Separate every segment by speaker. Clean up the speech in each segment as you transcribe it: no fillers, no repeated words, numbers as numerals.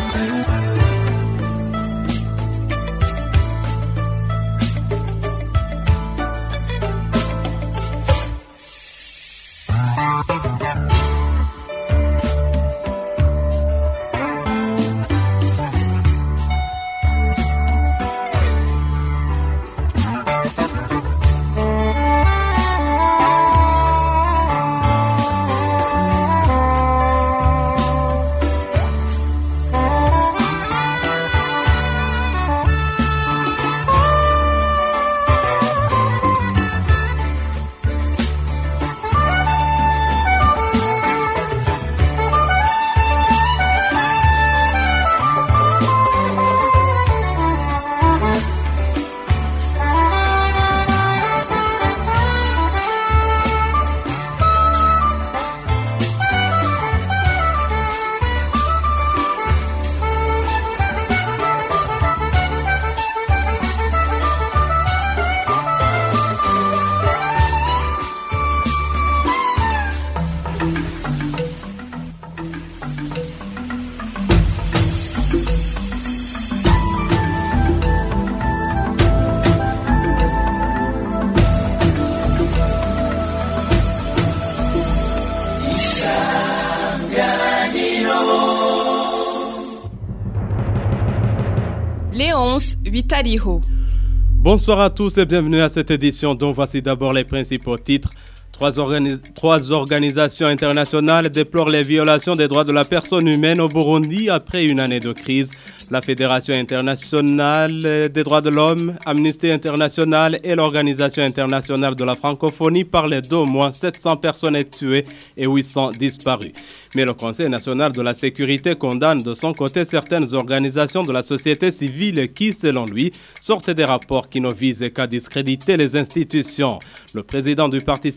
Speaker 1: Léonce Vitaliho.
Speaker 2: Bonsoir à tous et bienvenue à cette édition dont voici d'abord les principaux titres. Trois organisations internationales déplorent les violations des droits de la personne humaine au Burundi après une année de crise. La Fédération internationale des droits de l'homme, Amnesty International et l'Organisation internationale de la francophonie parlaient d'au moins 700 personnes tuées et 800 disparues. Mais le Conseil national de la sécurité condamne de son côté certaines organisations de la société civile qui, selon lui, sortent des rapports qui ne visent qu'à discréditer les institutions. Le président du parti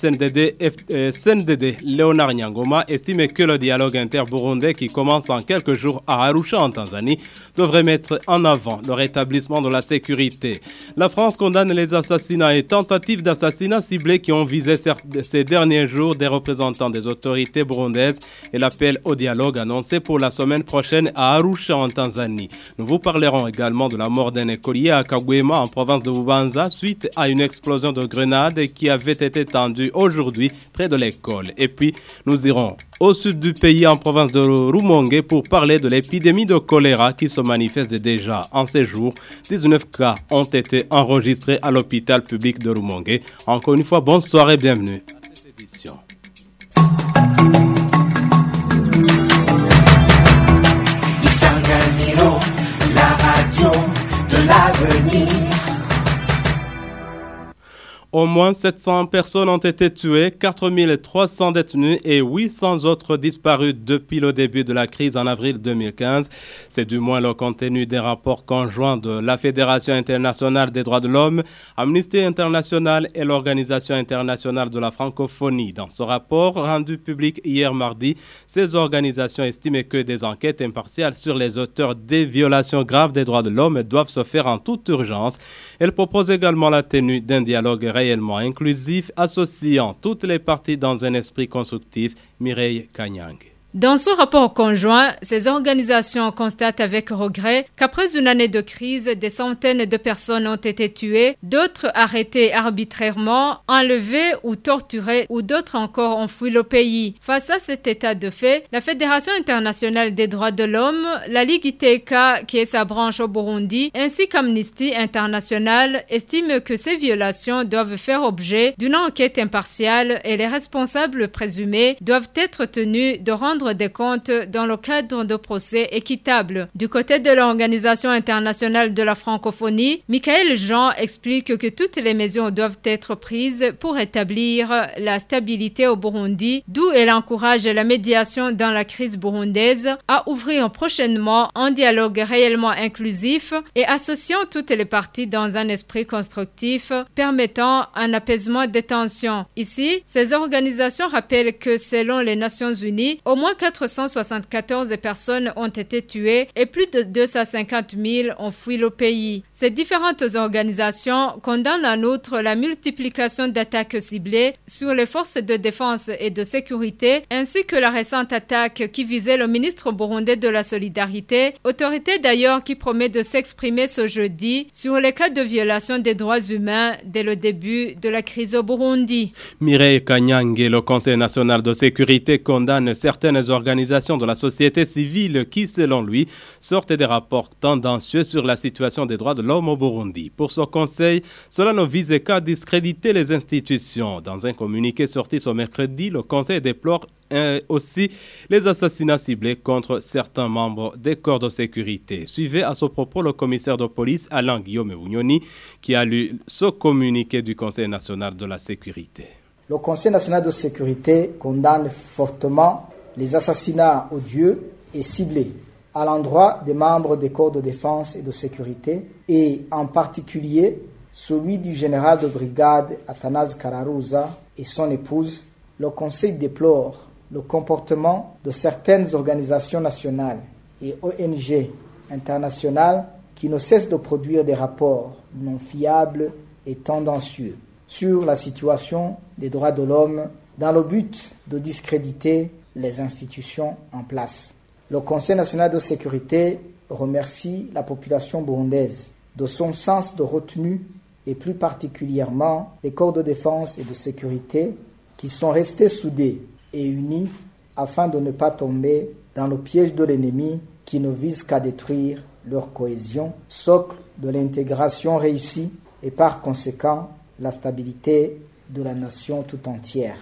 Speaker 2: CNDD, Léonard Nyangoma, estime que le dialogue inter-burundais qui commence en quelques jours à Arusha en Tanzanie devrait mettre en avant le rétablissement de la sécurité. La France condamne les assassinats et tentatives d'assassinat ciblés qui ont visé ces derniers jours des représentants des autorités burundaises et l'appel au dialogue annoncé pour la semaine prochaine à Arusha en Tanzanie. Nous vous parlerons également de la mort d'un écolier à Kagwema en province de Bubanza suite à une explosion de grenade qui avait été tendue aujourd'hui près de l'école. Et puis nous irons au sud du pays en province de Rumongue pour parler de l'épidémie de choléra qui se manifeste déjà en ces jours. 19 cas ont été enregistrés à l'hôpital public de Rumongue. Encore une fois, bonsoir et bienvenue à cette édition.
Speaker 3: Isanganiro, la radio de l'avenir.
Speaker 2: Au moins 700 personnes ont été tuées, 4300 détenus et 800 autres disparus depuis le début de la crise en avril 2015. C'est du moins le contenu des rapports conjoints de la Fédération internationale des droits de l'homme, Amnesty International et l'Organisation internationale de la francophonie. Dans ce rapport rendu public hier mardi, ces organisations estiment que des enquêtes impartiales sur les auteurs des violations graves des droits de l'homme doivent se faire en toute urgence. Elles proposent également la tenue d'un dialogue réellement inclusif, associant toutes les parties dans un esprit constructif. Mireille Kanyang.
Speaker 4: Dans ce rapport conjoint, ces organisations constatent avec regret qu'après une année de crise, des centaines de personnes ont été tuées, d'autres arrêtées arbitrairement, enlevées ou torturées, ou d'autres encore ont fui le pays. Face à cet état de fait, la Fédération internationale des droits de l'homme, la Ligue ITK, qui est sa branche au Burundi, ainsi qu'Amnesty International, estiment que ces violations doivent faire objet d'une enquête impartiale et les responsables présumés doivent être tenus de rendre des comptes dans le cadre de procès équitables. Du côté de l'Organisation internationale de la francophonie, Michael Jean explique que toutes les mesures doivent être prises pour établir la stabilité au Burundi, d'où elle encourage la médiation dans la crise burundaise à ouvrir prochainement un dialogue réellement inclusif et associant toutes les parties dans un esprit constructif permettant un apaisement des tensions. Ici, ces organisations rappellent que selon les Nations Unies, au moins moins 474 personnes ont été tuées et plus de 250 000 ont fui le pays. Ces différentes organisations condamnent en outre la multiplication d'attaques ciblées sur les forces de défense et de sécurité, ainsi que la récente attaque qui visait le ministre burundais de la Solidarité, autorité d'ailleurs qui promet de s'exprimer ce jeudi sur les cas de violation des droits humains dès le début de la crise au Burundi.
Speaker 2: Mireille Kanyange, le Conseil national de sécurité, condamne certaines organisations de la société civile qui, selon lui, sortent des rapports tendancieux sur la situation des droits de l'homme au Burundi. Pour ce conseil, cela ne vise qu'à discréditer les institutions. Dans un communiqué sorti ce mercredi, le Conseil déplore aussi les assassinats ciblés contre certains membres des corps de sécurité. Suivez à ce propos le commissaire de police Alain Guillaume Ougnoni qui a lu ce communiqué du Conseil national de la sécurité.
Speaker 5: Le Conseil national de sécurité condamne fortement les assassinats odieux et ciblés à l'endroit des membres des corps de défense et de sécurité et en particulier celui du général de brigade Athanase Kararuza et son épouse. Le Conseil déplore le comportement de certaines organisations nationales et ONG internationales qui ne cessent de produire des rapports non fiables et tendancieux sur la situation des droits de l'homme dans le but de discréditer les institutions en place. Le Conseil national de sécurité remercie la population burundaise de son sens de retenue et plus particulièrement les corps de défense et de sécurité qui sont restés soudés et unis afin de ne pas tomber dans le piège de l'ennemi qui ne vise qu'à détruire leur cohésion, socle de l'intégration réussie et par conséquent la stabilité de la nation tout entière.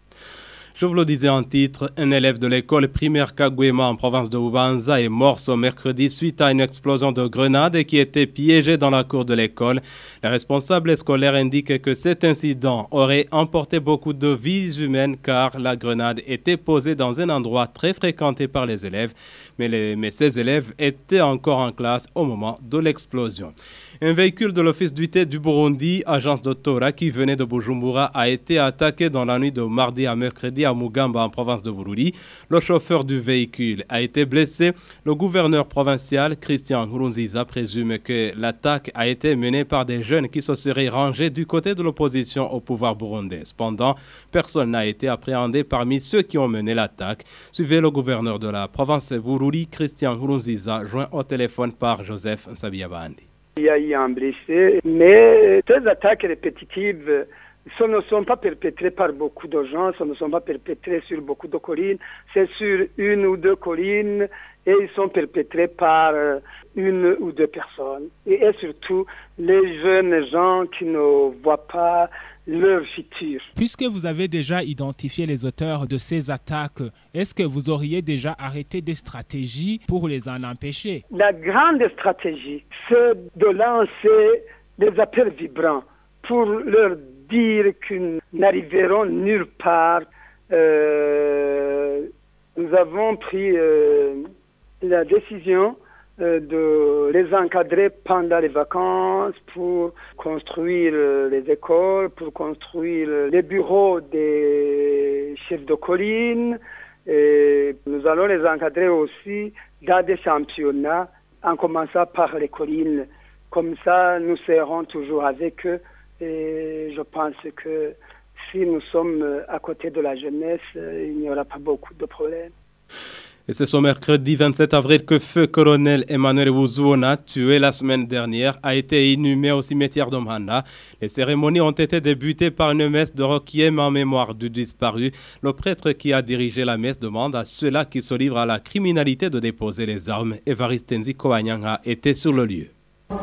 Speaker 2: Je vous le disais en titre, un élève de l'école primaire Kagwema en province de Bubanza est mort ce mercredi suite à une explosion de grenade qui était piégée dans la cour de l'école. Les responsables scolaires indiquent que cet incident aurait emporté beaucoup de vies humaines car la grenade était posée dans un endroit très fréquenté par les élèves, mais ces élèves étaient encore en classe au moment de l'explosion. Un véhicule de l'Office d'unité du Burundi, agence de Tora, qui venait de Bujumbura, a été attaqué dans la nuit de mardi à mercredi à Mugamba, en province de Bururi. Le chauffeur du véhicule a été blessé. Le gouverneur provincial, Christian Nkurunziza, présume que l'attaque a été menée par des jeunes qui se seraient rangés du côté de l'opposition au pouvoir burundais. Cependant, personne n'a été appréhendé parmi ceux qui ont mené l'attaque. Suivez le gouverneur de la province de Bururi, Christian Nkurunziza, joint au téléphone par Joseph Nsabiyabandi.
Speaker 6: Il y a eu un blessé, mais ces attaques répétitives, ce ne sont pas perpétrées par beaucoup de gens, ce ne sont pas perpétrées sur beaucoup de collines, c'est sur une ou deux collines et ils sont perpétrés par une ou deux personnes. Et surtout, les jeunes gens qui ne voient pas leur futur.
Speaker 7: Puisque vous avez déjà identifié les auteurs de ces attaques, est-ce que vous auriez déjà arrêté des stratégies pour les en empêcher?
Speaker 6: La grande stratégie, c'est de lancer des appels vibrants pour leur dire qu'ils n'arriveront nulle part. Nous avons pris la décision de les encadrer pendant les vacances pour construire les écoles, pour construire les bureaux des chefs de colline. Et nous allons les encadrer aussi dans des championnats, en commençant par les collines. Comme ça, nous serons toujours avec eux. Et je pense que si nous sommes à côté de la jeunesse, il n'y aura pas beaucoup de problèmes.
Speaker 2: Et c'est ce mercredi 27 avril que feu colonel Emmanuel Wuzuona, tué la semaine dernière, a été inhumé au cimetière de Mhanda. Les cérémonies ont été débutées par une messe de requiem en mémoire du disparu. Le prêtre qui a dirigé la messe demande à ceux-là qui se livrent à la criminalité de déposer les armes. Évariste Nzikoanyanga était sur le lieu.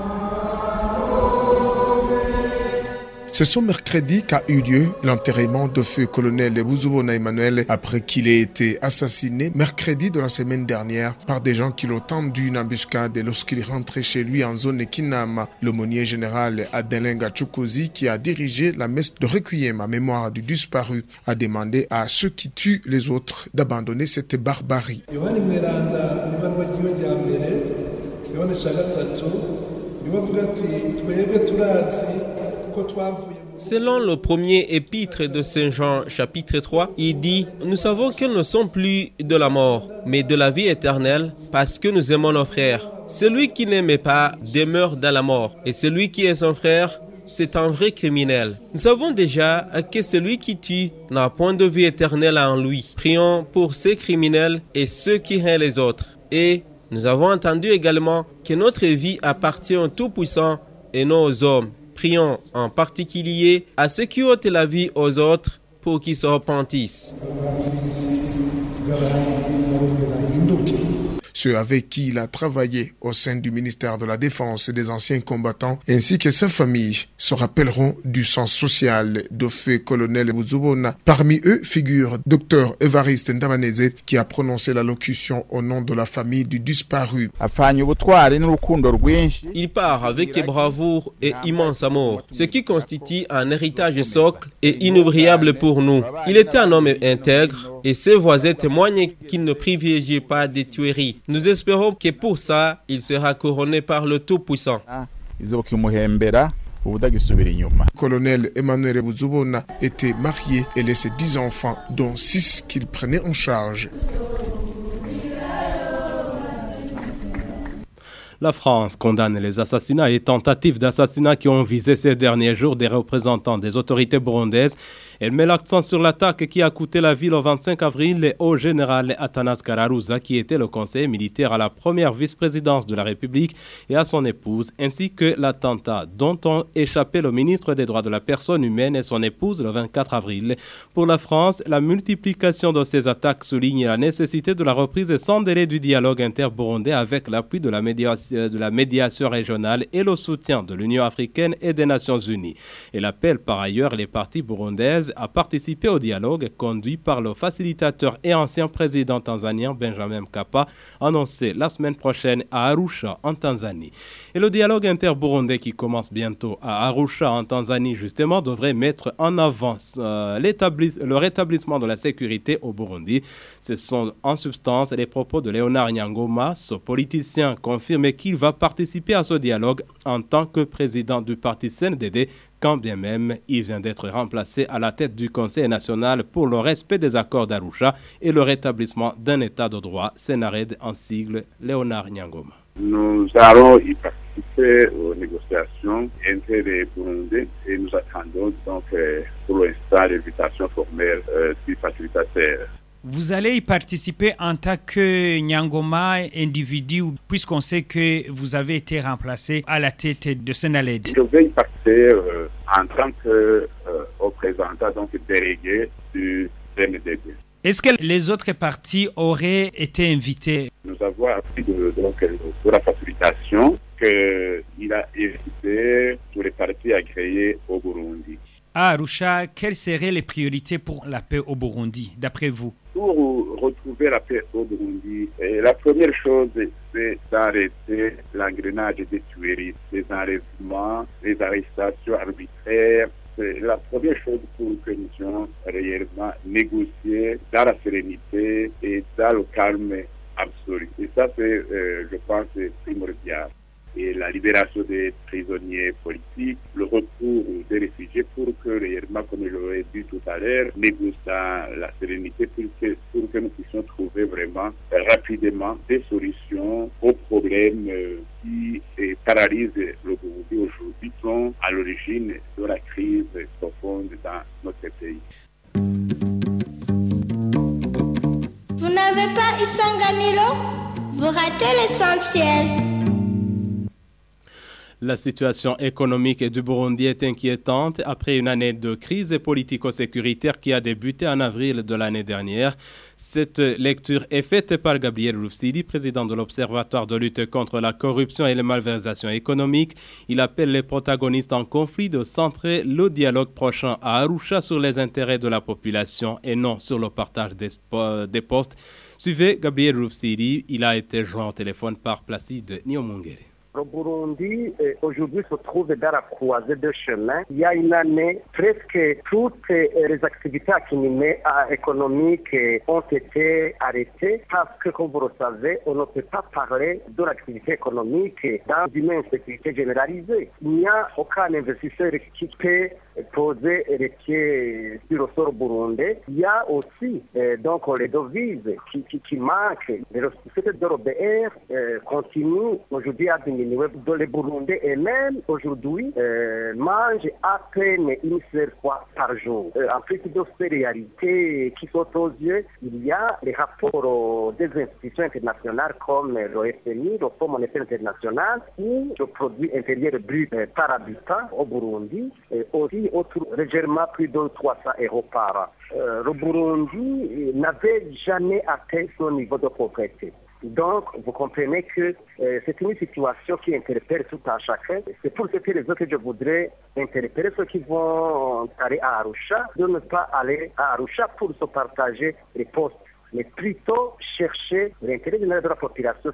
Speaker 8: C'est ce mercredi qu'a eu lieu l'enterrement de feu colonel Wuzuona Emmanuel après qu'il ait été assassiné mercredi de la semaine dernière par des gens qui l'ont tendu une embuscade lorsqu'il rentrait chez lui en zone Kinama. L'aumônier général Adelenga Chukwuzi, qui a dirigé la messe de requiem en mémoire du disparu, a demandé à ceux qui tuent les autres d'abandonner cette barbarie.
Speaker 9: Selon le premier épître de Saint Jean, chapitre 3, il dit « Nous savons que nous ne sommes plus de la mort, mais de la vie éternelle, parce que nous aimons nos frères. Celui qui n'aimait pas demeure dans la mort, et celui qui est son frère, c'est un vrai criminel. Nous savons déjà que celui qui tue n'a point de vie éternelle en lui. Prions pour ces criminels et ceux qui haïssent les autres. Et nous avons entendu également que notre vie appartient au Tout-Puissant et non aux hommes. Prions en particulier à ceux qui ôtent la vie aux autres pour qu'ils se repentissent.
Speaker 8: Ceux avec qui il a travaillé au sein du ministère de la Défense et des anciens combattants, ainsi que sa famille, se rappelleront du sens social de feu colonel Buzubona. Parmi eux figure Dr Evariste Ndabaneze, qui a prononcé l'allocution au nom de la famille du disparu.
Speaker 9: Il part avec bravoure et immense amour, ce qui constitue un héritage socle et inoubliable pour nous. Il était un homme intègre et ses voisins témoignent qu'il ne privilégiait pas des tueries. Nous espérons que pour ça, il sera couronné par le Tout-Puissant.
Speaker 8: Colonel Emmanuel Buzubona était marié et laissait 10 enfants, dont 6 qu'il prenait en charge.
Speaker 2: La France condamne les assassinats et tentatives d'assassinat qui ont visé ces derniers jours des représentants des autorités burundaises. Elle met l'accent sur l'attaque qui a coûté la vie le 25 avril au général Athanas Kararuza, qui était le conseiller militaire à la première vice-présidence de la République, et à son épouse, ainsi que l'attentat dont ont échappé le ministre des Droits de la Personne humaine et son épouse le 24 avril. Pour la France, la multiplication de ces attaques souligne la nécessité de la reprise sans délai du dialogue inter-burundais avec l'appui de la médiation régionale et le soutien de l'Union africaine et des Nations unies. Elle appelle par ailleurs les parties burundaises à participer au dialogue conduit par le facilitateur et ancien président tanzanien Benjamin Mkapa, annoncé la semaine prochaine à Arusha en Tanzanie. Et le dialogue inter-burundais qui commence bientôt à Arusha en Tanzanie justement devrait mettre en avant le rétablissement de la sécurité au Burundi. Ce sont en substance les propos de Léonard Nyangoma. Ce politicien confirme qu'il va participer à ce dialogue en tant que président du parti CNDD, quand bien même il vient d'être remplacé à la tête du Conseil national pour le respect des accords d'Arusha et le rétablissement d'un état de droit, Sénared en sigle Léonard Nyangoma.
Speaker 10: Nous allons y participer aux négociations entre les Burundais et nous attendons donc pour l'instant l'invitation formelle du facilitateur.
Speaker 7: Vous allez y participer en tant que Nyangoma individu, puisqu'on sait que vous avez été remplacé à la tête de Sénaled.
Speaker 10: Je vais y participer en tant que représentant, donc délégué du CNDD.
Speaker 7: Est-ce que les autres partis auraient été invités?
Speaker 10: Nous avons appris de la facilitation qu'il a invité tous les partis agréés au Burundi.
Speaker 7: À Arusha, quelles seraient les priorités pour la paix au Burundi, d'après vous?
Speaker 10: Pour retrouver la paix au Burundi, la première chose, c'est d'arrêter l'engrenage des tueries, des enlèvements, des arrestations arbitraires. C'est la première chose pour que nous puissions réellement négocier dans la sérénité et dans le calme absolu. Et ça, c'est, je pense, primordial. Et la libération des prisonniers politiques, le retour des réfugiés pour que réellement, comme je l'ai dit tout à l'heure, négocier dans la sérénité pour que nous puissions trouver vraiment rapidement des solutions aux problèmes qui paralysent le Burundi aujourd'hui, sont à l'origine de la crise profonde dans notre pays.
Speaker 11: Vous n'avez pas Isanganilo? Vous ratez l'essentiel.
Speaker 2: La situation économique du Burundi est inquiétante après une année de crise politico-sécuritaire qui a débuté en avril de l'année dernière. Cette lecture est faite par Gabriel Rufsili, président de l'Observatoire de lutte contre la corruption et les malversations économiques. Il appelle les protagonistes en conflit de centrer le dialogue prochain à Arusha sur les intérêts de la population et non sur le partage des postes. Suivez Gabriel Rufsili, il a été joint au téléphone par Placide Niomungere.
Speaker 12: Le Burundi, aujourd'hui, se trouve dans la croisée de chemin. Il y a une année, presque toutes les activités économiques ont été arrêtées parce que, comme vous le savez, on ne peut pas parler de l'activité économique dans une insécurité généralisée. Il n'y a aucun investisseur qui peut poser les pieds sur le sol burundais. Il y a aussi donc les devises qui manquent. Les sociétés européennes continuent aujourd'hui à diminuer. Les Burundais eux-mêmes aujourd'hui mangent à peine une seule fois par jour. En plus d'autres réalités qui sont aux yeux, il y a les rapports des institutions internationales comme le FMI, le Fonds monétaire international, où le produit intérieur brut par habitant au Burundi aussi autour légèrement plus de 300 € par an. Le Burundi n'avait jamais atteint son niveau de pauvreté. Donc, vous comprenez que c'est une situation qui interpelle tout un chacun. C'est pour cette raison que je voudrais interpeller ceux qui vont aller à Arusha, de ne pas aller à Arusha pour se partager les postes, mais plutôt chercher l'intérêt de la population.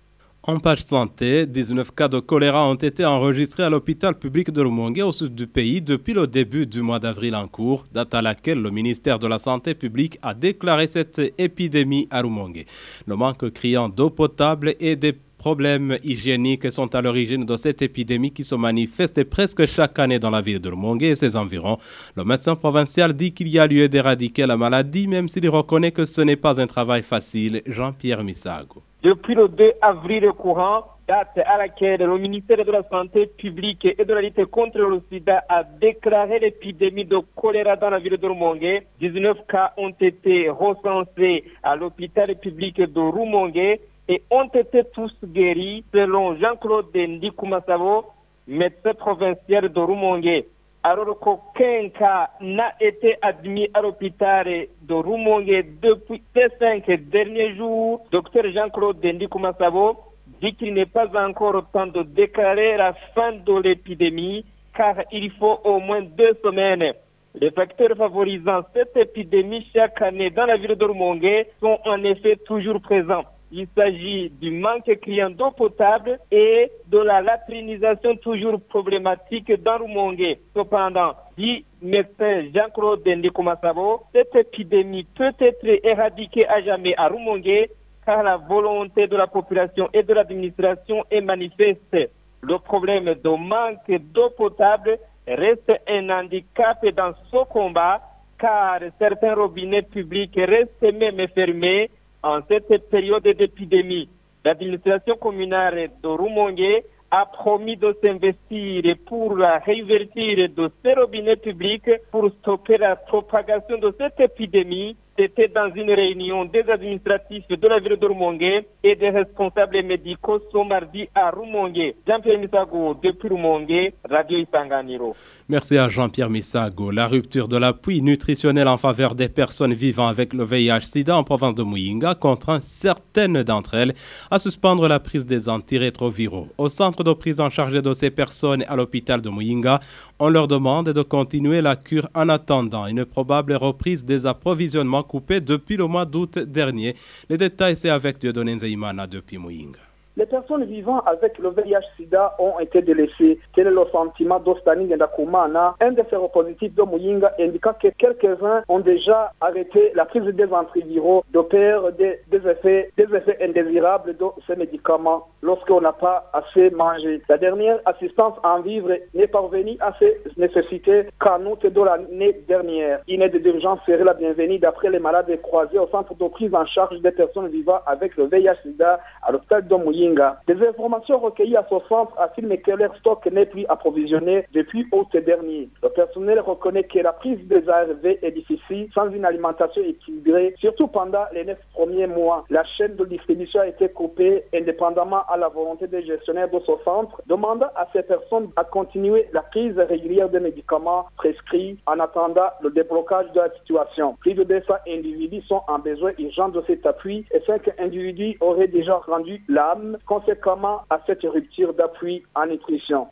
Speaker 2: En page santé, 19 cas de choléra ont été enregistrés à l'hôpital public de Rumongue au sud du pays depuis le début du mois d'avril en cours, date à laquelle le ministère de la Santé publique a déclaré cette épidémie à Rumongue. Le manque criant d'eau potable et des problèmes hygiéniques sont à l'origine de cette épidémie qui se manifeste presque chaque année dans la ville de Rumongue et ses environs. Le médecin provincial dit qu'il y a lieu d'éradiquer la maladie, même s'il reconnaît que ce n'est pas un travail facile. Jean-Pierre Misago.
Speaker 13: Depuis le 2 avril courant, date à laquelle le ministère de la Santé publique et de la lutte contre le sida a déclaré l'épidémie de choléra dans la ville de Rumongue, 19 cas ont été recensés à l'hôpital public de Rumongue et ont été tous guéris selon Jean-Claude Ndikumasabo, médecin provincial de Rumongue. Alors qu'aucun cas n'a été admis à l'hôpital de Rumongue depuis ces 5 derniers jours, Dr Jean-Claude Ndikumasabo dit qu'il n'est pas encore temps de déclarer la fin de l'épidémie car il faut au moins 2 semaines. Les facteurs favorisant cette épidémie chaque année dans la ville de Rumongue sont en effet toujours présents. Il s'agit du manque criant d'eau potable et de la latrinisation toujours problématique dans Rumongue. Cependant, dit médecin Jean-Claude Ndikumasabo, cette épidémie peut être éradiquée à jamais à Rumongue car la volonté de la population et de l'administration est manifeste. Le problème de manque d'eau potable reste un handicap dans ce combat car certains robinets publics restent même fermés en cette période d'épidémie. L'administration communale de Rumongue a promis de s'investir pour la réouverture de ces robinets publics pour stopper la propagation de cette épidémie. C'était dans une réunion des administratifs de la ville de Rumongue et des responsables médicaux ce mardi à Rumongue. Jean-Pierre Misago, depuis Rumongue, Radio Isanganiro.
Speaker 2: Merci à Jean-Pierre Misago. La rupture de l'appui nutritionnel en faveur des personnes vivant avec le VIH-Sida en province de Muyinga contraint certaines d'entre elles à suspendre la prise des antirétroviraux. Au centre de prise en charge de ces personnes à l'hôpital de Muyinga, on leur demande de continuer la cure en attendant une probable reprise des approvisionnements coupés depuis le mois d'août dernier. Les détails, c'est avec Dieudonné Nzeyimana depuis Muyinga.
Speaker 14: Les personnes vivant avec le VIH-Sida ont été délaissées. Quel est le sentiment d'Ostani Ngendakumana, un des séropositifs de Muyinga, indiquant que quelques-uns ont déjà arrêté la prise des antiviraux de peur des effets indésirables de ces médicaments lorsqu'on n'a pas assez mangé. La dernière assistance en vivre n'est parvenue à ces nécessités qu'en août de l'année dernière. Une aide d'urgence serait la bienvenue d'après les malades croisés au centre de prise en charge des personnes vivant avec le VIH-Sida à l'hôpital de Muyinga. Des informations recueillies à ce centre affirment que leur stock n'est plus approvisionné depuis août dernier. Le personnel reconnaît que la prise des ARV est difficile sans une alimentation équilibrée, surtout pendant les 9 premiers mois. La chaîne de distribution a été coupée indépendamment à la volonté des gestionnaires de ce centre, demandant à ces personnes à continuer la prise régulière des médicaments prescrits en attendant le déblocage de la situation. Plus de 200 individus sont en besoin urgent de cet appui et 5 individus auraient déjà rendu l'âme conséquemment à cette rupture d'appui en nutrition.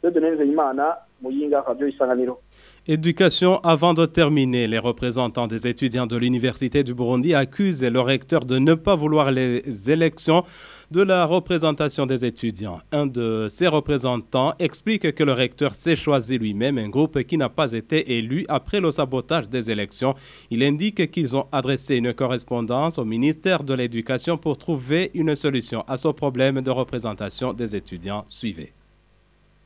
Speaker 2: Éducation, avant de terminer, les représentants des étudiants de l'Université du Burundi accusent le recteur de ne pas vouloir les élections de la représentation des étudiants. Un de ces représentants explique que le recteur s'est choisi lui-même un groupe qui n'a pas été élu après le sabotage des élections. Il indique qu'ils ont adressé une correspondance au ministère de l'Éducation pour trouver une solution à ce problème de représentation des étudiants. Suivez.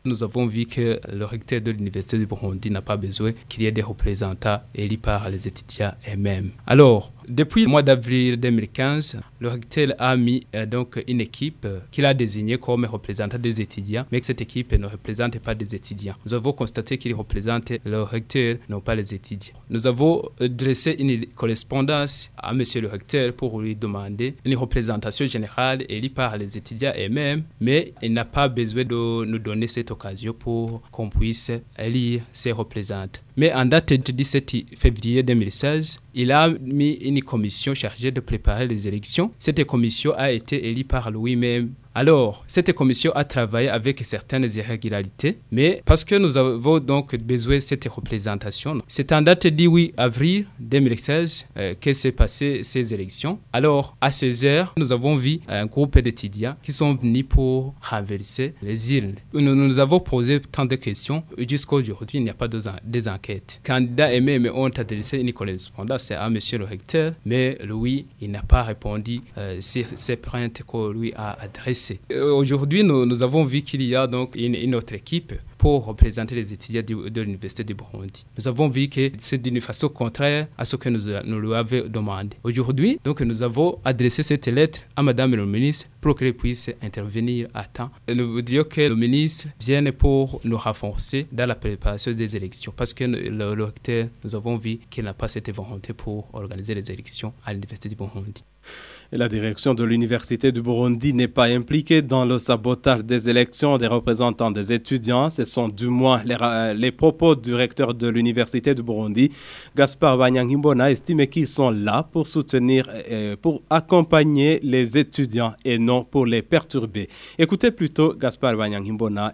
Speaker 15: nous avons vu que le recteur de l'Université du Burundi n'a pas besoin qu'il y ait des représentants élus par les étudiants eux-mêmes. Alors, depuis le mois d'avril 2015, le recteur a mis donc une équipe qu'il a désignée comme représentant des étudiants, mais que cette équipe ne représente pas des étudiants. Nous avons constaté qu'il représente le recteur, non pas les étudiants. Nous avons dressé une correspondance à M. le recteur pour lui demander une représentation générale élue par les étudiants eux-mêmes, mais il n'a pas besoin de nous donner cette occasion pour qu'on puisse élire ses représentants. Mais en date du 17 février 2016, il a mis une commission chargée de préparer les élections. Cette commission a été élue par lui-même. Alors, cette commission a travaillé avec certaines irrégularités, mais parce que nous avons donc besoin de cette représentation, c'est en date du 8 avril 2016 que s'est passé ces élections. Alors, à 16h, nous avons vu un groupe d'étudiants qui sont venus pour renverser les urnes. Nous avons posé tant de questions. Jusqu'à aujourd'hui, il n'y a pas des enquêtes. Candidats eux-mêmes ont adressé une correspondance à M. le recteur, mais lui, il n'a pas répondu sur ces plaintes que lui a adressées. Aujourd'hui, nous avons vu qu'il y a donc une autre équipe pour représenter les étudiants de l'Université du Burundi. Nous avons vu que c'est d'une façon contraire à ce que nous lui avions demandé. Aujourd'hui, donc, nous avons adressé cette lettre à Madame le ministre pour qu'elle puisse intervenir à temps. Nous voudrions que le ministre vienne pour nous renforcer dans la préparation des élections parce que le recteur, nous avons vu qu'il n'a pas cette volonté pour organiser les élections à l'Université du Burundi.
Speaker 2: Et la direction de l'Université du Burundi n'est pas impliquée dans le sabotage des élections des représentants des étudiants. Ce sont du moins les propos du recteur de l'Université du Burundi. Gaspard Banyangimbona estime qu'ils sont là pour soutenir, pour accompagner les étudiants et non pour les perturber. Écoutez plutôt Gaspard Banyangimbona,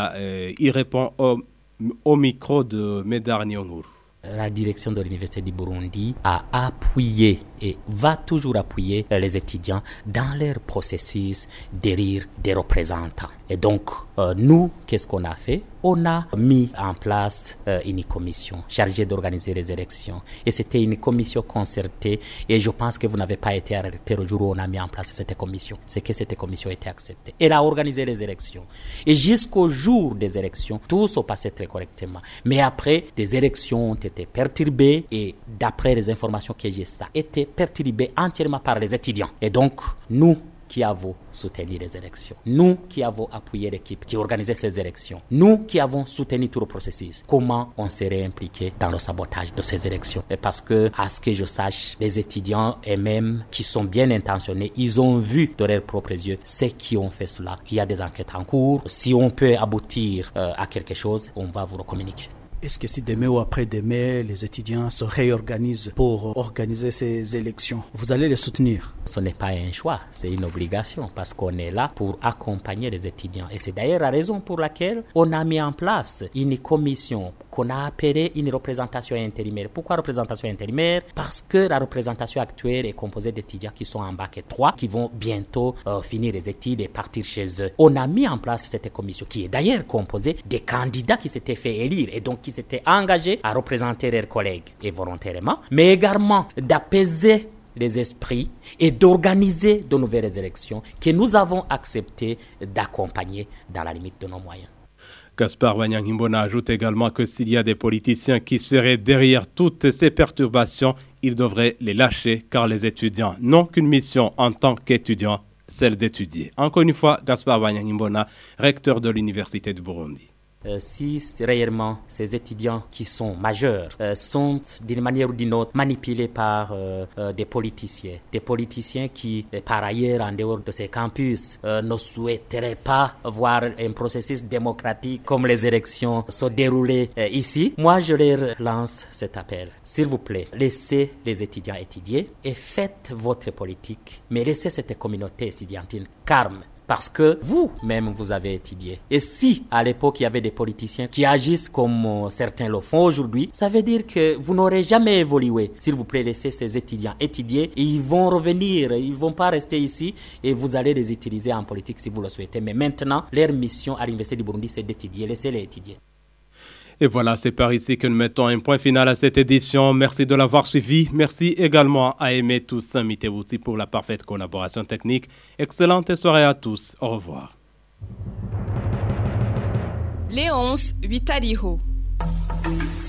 Speaker 2: il répond au micro de Médar Nyonguru.
Speaker 16: La direction de l'Université du Burundi a appuyé et va toujours appuyer les étudiants dans leur processus d'élire des représentants. Et donc, nous, qu'est-ce qu'on a fait? On a mis en place une commission chargée d'organiser les élections. Et c'était une commission concertée. Et je pense que vous n'avez pas été arrêté le jour où on a mis en place cette commission. C'est que cette commission a été acceptée. Elle a organisé les élections. Et jusqu'au jour des élections, tout se passait très correctement. Mais après, des élections ont été perturbées. Et d'après les informations que j'ai, ça a été perturbé entièrement par les étudiants. Et donc, nous qui avons soutenu les élections, nous qui avons appuyé l'équipe qui organisait ces élections, nous qui avons soutenu tout le processus, comment on serait impliqué dans le sabotage de ces élections? Et parce que, à ce que je sache, les étudiants eux-mêmes qui sont bien intentionnés, ils ont vu de leurs propres yeux ceux qui ont fait cela. Il y a des enquêtes en cours. Si on peut aboutir à quelque chose, on va vous le communiquer.
Speaker 17: Est-ce que si demain ou après-demain, les étudiants se réorganisent pour organiser ces élections, vous allez les soutenir?
Speaker 16: Ce n'est pas un choix, c'est une obligation parce qu'on est là pour accompagner les étudiants. Et c'est d'ailleurs la raison pour laquelle on a mis en place une commission qu'on a appelée une représentation intérimaire. Pourquoi représentation intérimaire? Parce que la représentation actuelle est composée d'étudiants qui sont en bac 3, qui vont bientôt finir les études et partir chez eux. On a mis en place cette commission qui est d'ailleurs composée des candidats qui s'étaient fait élire et donc qui s'étaient engagés à représenter leurs collègues et volontairement, mais également d'apaiser les esprits et d'organiser de nouvelles élections que nous avons accepté d'accompagner dans la limite de nos moyens.
Speaker 2: Gaspard Banyangimbona ajoute également que s'il y a des politiciens qui seraient derrière toutes ces perturbations, ils devraient les lâcher car les étudiants n'ont qu'une mission en tant qu'étudiants, celle d'étudier. Encore une fois, Gaspard Banyangimbona, recteur de l'Université du Burundi.
Speaker 16: Si réellement ces étudiants qui sont majeurs sont d'une manière ou d'une autre manipulés par des politiciens qui par ailleurs en dehors de ces campus ne souhaiteraient pas voir un processus démocratique comme les élections se dérouler ici, moi je leur lance cet appel. S'il vous plaît, laissez les étudiants étudier et faites votre politique, mais laissez cette communauté étudiantine calme. Parce que vous-même, vous avez étudié. Et si, à l'époque, il y avait des politiciens qui agissent comme certains le font aujourd'hui, ça veut dire que vous n'aurez jamais évolué. S'il vous plaît, laissez ces étudiants étudier. Et ils vont revenir, ils ne vont pas rester ici et vous allez les utiliser en politique si vous le souhaitez. Mais maintenant, leur mission à l'Université du Burundi, c'est d'étudier. Laissez-les étudier.
Speaker 2: Et voilà, c'est par ici que nous mettons un point final à cette édition. Merci de l'avoir suivi. Merci également à Aimé Toussaint Mitebouti pour la parfaite collaboration technique. Excellente soirée à tous. Au revoir.
Speaker 1: Léonce Vitaliho.